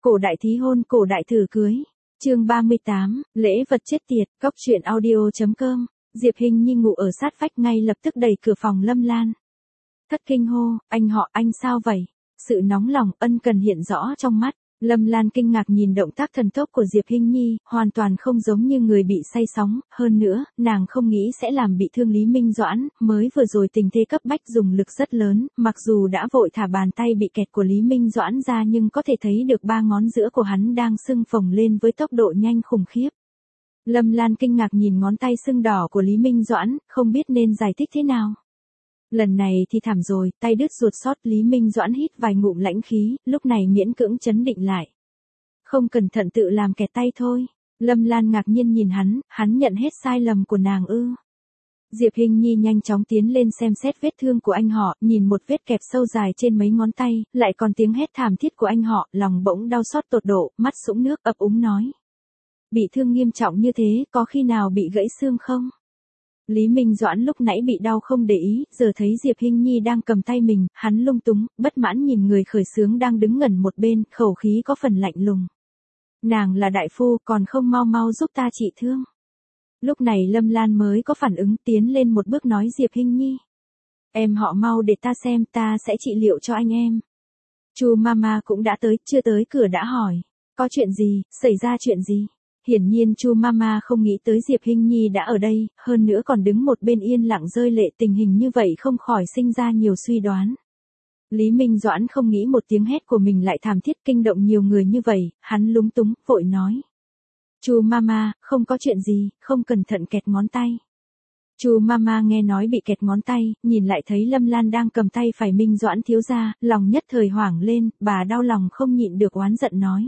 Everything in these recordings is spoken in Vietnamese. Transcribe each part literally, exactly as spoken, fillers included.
Cổ đại thí hôn, cổ đại thử cưới. Chương ba mươi tám, lễ vật chết tiệt, cóc truyện audio chấm com. Diệp Hinh Nhi ngủ ở sát vách ngay lập tức đẩy cửa phòng Lâm Lan. Thất kinh hô, anh họ, anh sao vậy? Sự nóng lòng, ân cần hiện rõ trong mắt. Lâm Lan kinh ngạc nhìn động tác thần tốc của Diệp Hinh Nhi, hoàn toàn không giống như người bị say sóng, hơn nữa, nàng không nghĩ sẽ làm bị thương Lý Minh Doãn, mới vừa rồi tình thế cấp bách dùng lực rất lớn, mặc dù đã vội thả bàn tay bị kẹt của Lý Minh Doãn ra nhưng có thể thấy được ba ngón giữa của hắn đang sưng phồng lên với tốc độ nhanh khủng khiếp. Lâm Lan kinh ngạc nhìn ngón tay sưng đỏ của Lý Minh Doãn, không biết nên giải thích thế nào. Lần này thì thảm rồi, tay đứt ruột sót. Lý Minh Doãn hít vài ngụm lãnh khí, lúc này miễn cưỡng chấn định lại. Không cẩn thận tự làm kẹt tay thôi. Lâm Lan ngạc nhiên nhìn hắn, hắn nhận hết sai lầm của nàng ư. Diệp Hinh Nhi nhanh chóng tiến lên xem xét vết thương của anh họ, nhìn một vết kẹp sâu dài trên mấy ngón tay, lại còn tiếng hét thảm thiết của anh họ, lòng bỗng đau xót tột độ, mắt sũng nước ấp úng nói. Bị thương nghiêm trọng như thế, có khi nào bị gãy xương không? Lý Minh Doãn lúc nãy bị đau không để ý, giờ thấy Diệp Hinh Nhi đang cầm tay mình, hắn lung túng, bất mãn nhìn người khởi xướng đang đứng ngẩn một bên, khẩu khí có phần lạnh lùng. Nàng là đại phu, còn không mau mau giúp ta trị thương. Lúc này Lâm Lan mới có phản ứng, tiến lên một bước nói Diệp Hinh Nhi. Em họ mau để ta xem, ta sẽ trị liệu cho anh em. Chu Mama cũng đã tới, chưa tới cửa đã hỏi. Có chuyện gì, xảy ra chuyện gì? Hiển nhiên Chu Mama không nghĩ tới Diệp Hinh Nhi đã ở đây, hơn nữa còn đứng một bên yên lặng rơi lệ, tình hình như vậy không khỏi sinh ra nhiều suy đoán. Lý Minh Doãn không nghĩ một tiếng hét của mình lại thảm thiết kinh động nhiều người như vậy, hắn lúng túng, vội nói. Chu Mama, không có chuyện gì, không cẩn thận kẹt ngón tay. Chu Mama nghe nói bị kẹt ngón tay, nhìn lại thấy Lâm Lan đang cầm tay phải Minh Doãn thiếu gia, lòng nhất thời hoảng lên, bà đau lòng không nhịn được oán giận nói.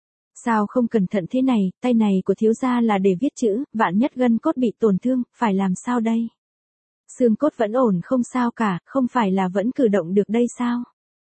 Sao không cẩn thận thế này, tay này của thiếu gia là để viết chữ, vạn nhất gân cốt bị tổn thương, phải làm sao đây? Xương cốt vẫn ổn không sao cả, không phải là vẫn cử động được đây sao?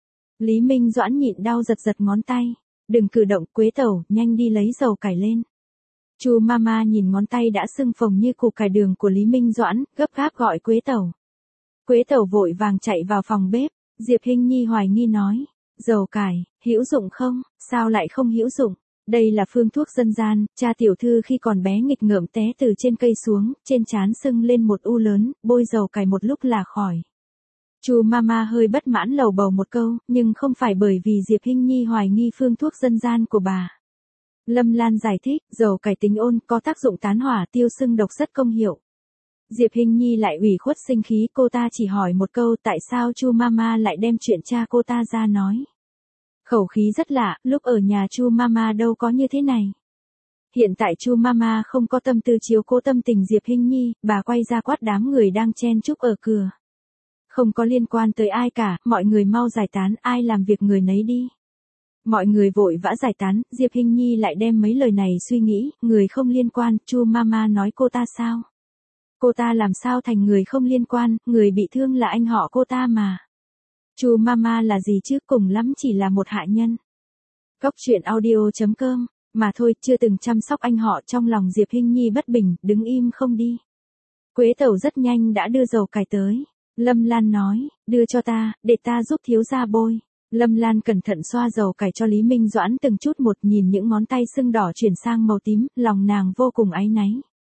Lý Minh Doãn nhịn đau giật giật ngón tay. Đừng cử động, Quế Tẩu, nhanh đi lấy dầu cải lên. Chu Mama nhìn ngón tay đã sưng phồng như củ cải đường của Lý Minh Doãn, gấp gáp gọi Quế Tẩu. Quế Tẩu vội vàng chạy vào phòng bếp, Diệp Hinh Nhi hoài nghi nói. Dầu cải, hữu dụng không, sao lại không hữu dụng? Đây là phương thuốc dân gian, cha tiểu thư khi còn bé nghịch ngợm té từ trên cây xuống, trên trán sưng lên một u lớn, bôi dầu cải một lúc là khỏi. Chu Mama hơi bất mãn lầu bầu một câu, nhưng không phải bởi vì Diệp Hinh Nhi hoài nghi phương thuốc dân gian của bà. Lâm Lan giải thích, dầu cải tính ôn, có tác dụng tán hỏa tiêu sưng độc rất công hiệu. Diệp Hinh Nhi lại ủy khuất sinh khí, cô ta chỉ hỏi một câu tại sao Chu Mama lại đem chuyện cha cô ta ra nói. Khẩu khí rất lạ, lúc ở nhà Chu Mama đâu có như thế này. Hiện tại Chu Mama không có tâm tư chiếu cố tâm tình Diệp Hinh Nhi, bà quay ra quát đám người đang chen chúc ở cửa. Không có liên quan tới ai cả, mọi người mau giải tán, ai làm việc người nấy đi. Mọi người vội vã giải tán, Diệp Hinh Nhi lại đem mấy lời này suy nghĩ, người không liên quan, Chu Mama nói cô ta sao? Cô ta làm sao thành người không liên quan, người bị thương là anh họ cô ta mà. Chu Mama là gì chứ, cùng lắm chỉ là một hạ nhân. Cóc truyện audio chấm com, mà thôi, chưa từng chăm sóc anh họ, trong lòng Diệp Hinh Nhi bất bình, đứng im không đi. Quế Tẩu rất nhanh đã đưa dầu cải tới. Lâm Lan nói, đưa cho ta, để ta giúp thiếu gia bôi. Lâm Lan cẩn thận xoa dầu cải cho Lý Minh Doãn từng chút một, nhìn những ngón tay sưng đỏ chuyển sang màu tím, lòng nàng vô cùng áy náy.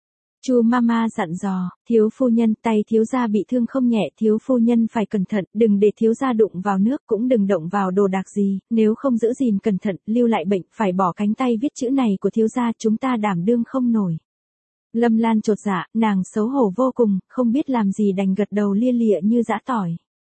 Chu Mama dặn dò, thiếu phu nhân, tay thiếu gia bị thương không nhẹ, thiếu phu nhân phải cẩn thận, đừng để thiếu gia đụng vào nước, cũng đừng động vào đồ đạc gì, nếu không giữ gìn cẩn thận, lưu lại bệnh, phải bỏ cánh tay viết chữ này của thiếu gia, chúng ta đảm đương không nổi. Lâm Lan chột dạ, nàng xấu hổ vô cùng, không biết làm gì đành gật đầu lia lịa như giã tỏi.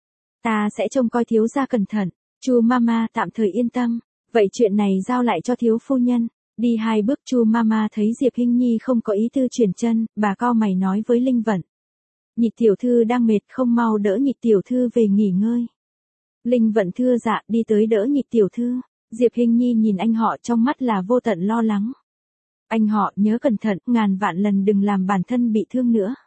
Ta sẽ trông coi thiếu gia cẩn thận. Chu Mama tạm thời yên tâm, vậy chuyện này giao lại cho thiếu phu nhân. Đi hai bước Chu Mama thấy Diệp Hinh Nhi không có ý tư chuyển chân, bà cau mày nói với Linh Vận. Nhị tiểu thư đang mệt, không mau đỡ nhị tiểu thư về nghỉ ngơi. Linh Vận thưa dạ, đi tới đỡ nhị tiểu thư. Diệp Hinh Nhi nhìn anh họ trong mắt là vô tận lo lắng. Anh họ nhớ cẩn thận, ngàn vạn lần đừng làm bản thân bị thương nữa.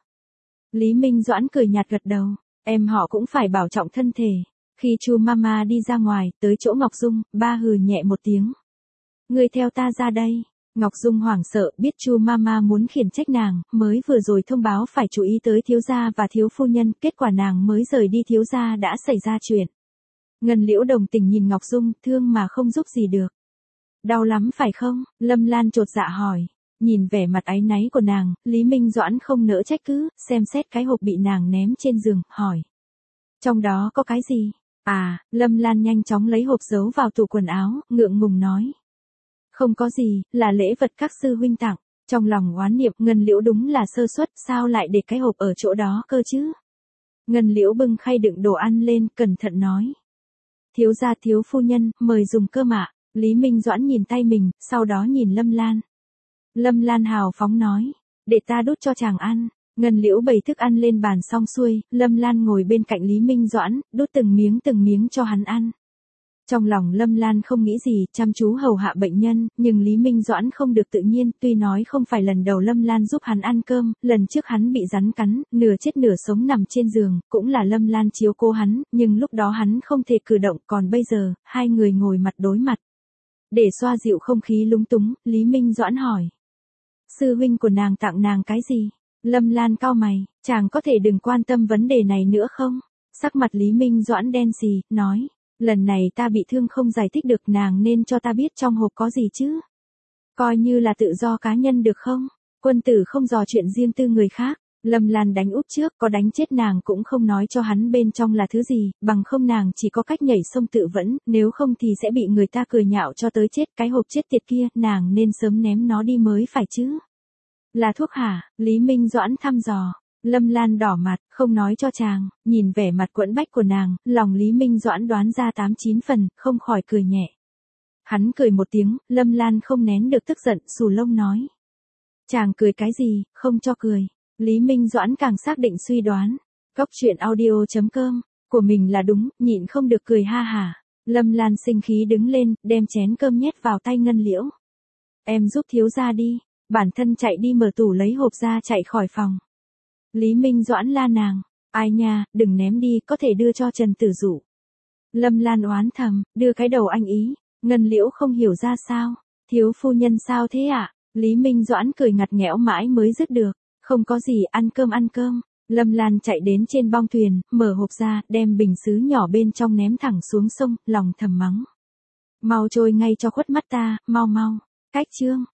Lý Minh Doãn cười nhạt gật đầu, em họ cũng phải bảo trọng thân thể. Khi Chu Mama đi ra ngoài, tới chỗ Ngọc Dung, ba hừ nhẹ một tiếng. Ngươi theo ta ra đây. Ngọc Dung hoảng sợ, biết Chu Mama muốn khiển trách nàng, mới vừa rồi thông báo phải chú ý tới thiếu gia và thiếu phu nhân, kết quả nàng mới rời đi thiếu gia đã xảy ra chuyện. Ngân Liễu đồng tình nhìn Ngọc Dung, thương mà không giúp gì được. Đau lắm phải không? Lâm Lan chột dạ hỏi. Nhìn vẻ mặt áy náy của nàng, Lý Minh Doãn không nỡ trách cứ, xem xét cái hộp bị nàng ném trên giường, hỏi. Trong đó có cái gì? À, Lâm Lan nhanh chóng lấy hộp giấu vào tủ quần áo, ngượng ngùng nói. Không có gì, là lễ vật các sư huynh tặng. Trong lòng oán niệm, Ngân Liễu đúng là sơ suất, sao lại để cái hộp ở chỗ đó cơ chứ? Ngân Liễu bưng khay đựng đồ ăn lên, cẩn thận nói. Thiếu gia thiếu phu nhân, mời dùng cơm ạ. Lý Minh Doãn nhìn tay mình, sau đó nhìn Lâm Lan. Lâm Lan hào phóng nói, để ta đút cho chàng ăn. Ngân Liễu bày thức ăn lên bàn xong xuôi, Lâm Lan ngồi bên cạnh Lý Minh Doãn, đút từng miếng từng miếng cho hắn ăn. Trong lòng Lâm Lan không nghĩ gì, chăm chú hầu hạ bệnh nhân, nhưng Lý Minh Doãn không được tự nhiên, tuy nói không phải lần đầu Lâm Lan giúp hắn ăn cơm, lần trước hắn bị rắn cắn, nửa chết nửa sống nằm trên giường, cũng là Lâm Lan chiếu cố hắn, nhưng lúc đó hắn không thể cử động, còn bây giờ, hai người ngồi mặt đối mặt. Để xoa dịu không khí lúng túng, Lý Minh Doãn hỏi. Sư huynh của nàng tặng nàng cái gì? Lâm Lan cau mày, chàng có thể đừng quan tâm vấn đề này nữa không? Sắc mặt Lý Minh Doãn đen xì, nói. Lần này ta bị thương không giải thích được, nàng nên cho ta biết trong hộp có gì chứ. Coi như là tự do cá nhân được không? Quân tử không dò chuyện riêng tư người khác. Lâm Lan đánh úp trước, có đánh chết nàng cũng không nói cho hắn bên trong là thứ gì, bằng không nàng chỉ có cách nhảy sông tự vẫn, nếu không thì sẽ bị người ta cười nhạo cho tới chết. Cái hộp chết tiệt kia, nàng nên sớm ném nó đi mới phải chứ. Là thuốc hả? Lý Minh Doãn thăm dò. Lâm Lan đỏ mặt, không nói cho chàng, nhìn vẻ mặt quẫn bách của nàng, lòng Lý Minh Doãn đoán ra tám chín phần, không khỏi cười nhẹ. Hắn cười một tiếng, Lâm Lan không nén được tức giận, xù lông nói. Chàng cười cái gì, không cho cười. Lý Minh Doãn càng xác định suy đoán. Cóc truyện audio chấm com, của mình là đúng, nhịn không được cười ha hả. Lâm Lan sinh khí đứng lên, đem chén cơm nhét vào tay Ngân Liễu. Em giúp thiếu gia đi, bản thân chạy đi mở tủ lấy hộp ra chạy khỏi phòng. Lý Minh Doãn la nàng, ai nha, đừng ném đi, có thể đưa cho Trần Tử Dụ. Lâm Lan oán thầm, đưa cái đầu anh ý. Ngân Liễu không hiểu ra sao, thiếu phu nhân sao thế ạ? À? Lý Minh Doãn cười ngặt nghẽo mãi mới dứt được, không có gì, ăn cơm ăn cơm. Lâm Lan chạy đến trên bong thuyền, mở hộp ra, đem bình sứ nhỏ bên trong ném thẳng xuống sông, lòng thầm mắng. Mau trôi ngay cho khuất mắt ta, mau mau, cách chương.